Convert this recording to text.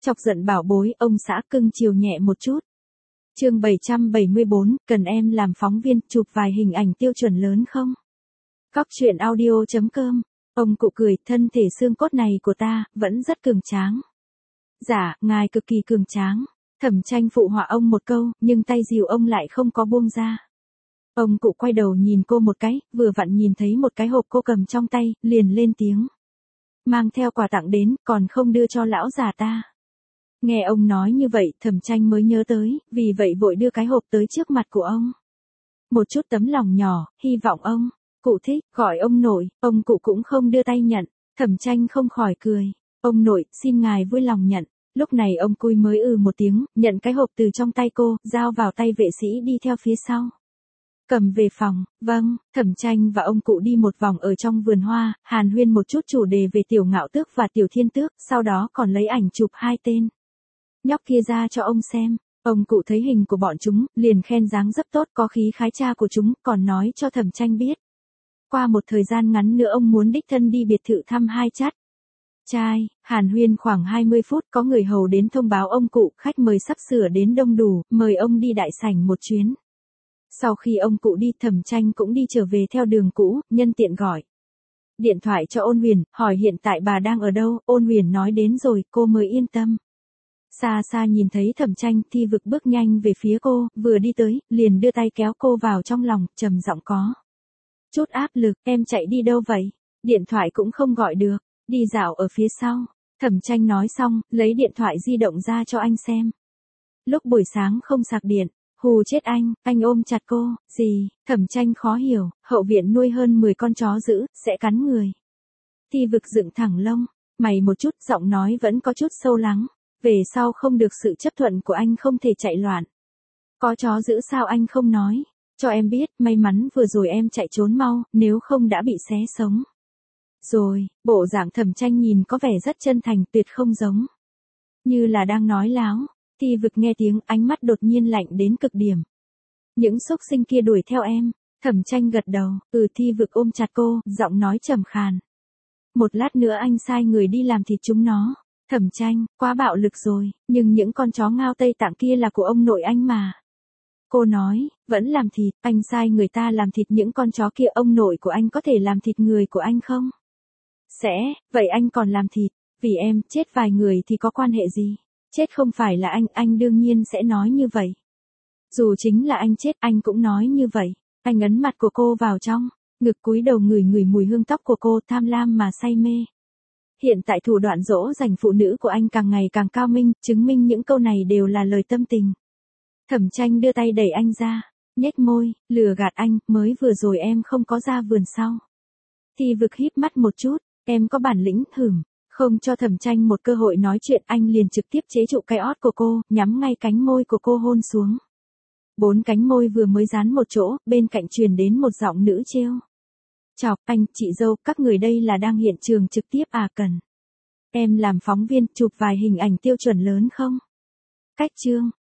Chọc giận bảo bối, ông xã cưng chiều nhẹ một chút. Chương 774, cần em làm phóng viên, chụp vài hình ảnh tiêu chuẩn lớn không? Cóc truyện audio.com. Ông cụ cười, thân thể xương cốt này của ta, vẫn rất cường tráng. Dạ, ngài cực kỳ cường tráng. Thẩm Tranh phụ họa ông một câu, nhưng tay dìu ông lại không có buông ra. Ông cụ quay đầu nhìn cô một cái, vừa vặn nhìn thấy một cái hộp cô cầm trong tay, liền lên tiếng. Mang theo quà tặng đến, còn không đưa cho lão già ta. Nghe ông nói như vậy, Thẩm Tranh mới nhớ tới, vì vậy vội đưa cái hộp tới trước mặt của ông. Một chút tấm lòng nhỏ, hy vọng ông, cụ thích, gọi ông nội, ông cụ cũng không đưa tay nhận. Thẩm Tranh không khỏi cười. Ông nội, xin ngài vui lòng nhận. Lúc này ông cui mới một tiếng, nhận cái hộp từ trong tay cô, giao vào tay vệ sĩ đi theo phía sau. Cầm về phòng, vâng, Thẩm Tranh và ông cụ đi một vòng ở trong vườn hoa, hàn huyên một chút chủ đề về Tiểu Ngạo Tước và Tiểu Thiên Tước, sau đó còn lấy ảnh chụp hai tên nhóc kia ra cho ông xem. Ông cụ thấy hình của bọn chúng, liền khen dáng dấp tốt, có khí khái cha của chúng, còn nói cho Thẩm Tranh biết. Qua một thời gian ngắn nữa ông muốn đích thân đi biệt thự thăm hai chát trai. Hàn huyên khoảng 20 phút, có người hầu đến thông báo ông cụ khách mời sắp sửa đến đông đủ, mời ông đi đại sảnh một chuyến. Sau khi ông cụ đi, Thẩm Tranh cũng đi trở về theo đường cũ, nhân tiện gọi điện thoại cho Ôn Huyền, hỏi hiện tại bà đang ở đâu. Ôn Huyền nói đến rồi, cô mới yên tâm. Xa xa nhìn thấy Thẩm Tranh, Thi Vực bước nhanh về phía cô, vừa đi tới, liền đưa tay kéo cô vào trong lòng, trầm giọng có chút áp lực. Em chạy đi đâu vậy? Điện thoại cũng không gọi được. Đi dạo ở phía sau. Thẩm Tranh nói xong, lấy điện thoại di động ra cho anh xem. Lúc buổi sáng không sạc điện. Hù chết anh ôm chặt cô. Gì? Thẩm Tranh khó hiểu, hậu viện nuôi hơn 10 con chó dữ, sẽ cắn người. Thi Vực dựng thẳng lông, mày một chút, giọng nói vẫn có chút sâu lắng. Về sau không được sự chấp thuận của anh không thể chạy loạn. Có chó dữ sao anh không nói? Cho em biết, may mắn vừa rồi em chạy trốn mau, nếu không đã bị xé sống. Rồi, bộ dạng Thẩm Tranh nhìn có vẻ rất chân thành, tuyệt không giống như là đang nói láo. Thi Vực nghe tiếng, ánh mắt đột nhiên lạnh đến cực điểm. Những xúc sinh kia đuổi theo em. Thẩm Tranh gật đầu, Thi Vực ôm chặt cô, giọng nói trầm khàn. Một lát nữa anh sai người đi làm thịt chúng nó. Thẩm Tranh, quá bạo lực rồi, nhưng những con chó ngao Tây Tạng kia là của ông nội anh mà. Cô nói, vẫn làm thịt, anh sai người ta làm thịt những con chó kia, ông nội của anh có thể làm thịt người của anh không? Sẽ, vậy anh còn làm thịt, vì em, chết vài người thì có quan hệ gì? Chết không phải là anh đương nhiên sẽ nói như vậy. Dù chính là anh chết, anh cũng nói như vậy. Anh ấn mặt của cô vào trong, ngực cúi đầu ngửi mùi hương tóc của cô, tham lam mà say mê. Hiện tại thủ đoạn dỗ dành phụ nữ của anh càng ngày càng cao minh, chứng minh những câu này đều là lời tâm tình. Thẩm Tranh đưa tay đẩy anh ra, nhếch môi, lừa gạt anh, mới vừa rồi em không có ra vườn sau. Thi Vực híp mắt một chút, em có bản lĩnh, không cho Thẩm Tranh một cơ hội nói chuyện, anh liền trực tiếp chế trụ cái ót của cô, nhắm ngay cánh môi của cô hôn xuống. 4 cánh môi vừa mới dán một chỗ, bên cạnh truyền đến một giọng nữ trêu chọc, anh, chị dâu, các người đây là đang hiện trường trực tiếp à? Cần em làm phóng viên, chụp vài hình ảnh tiêu chuẩn lớn không? Cách chương.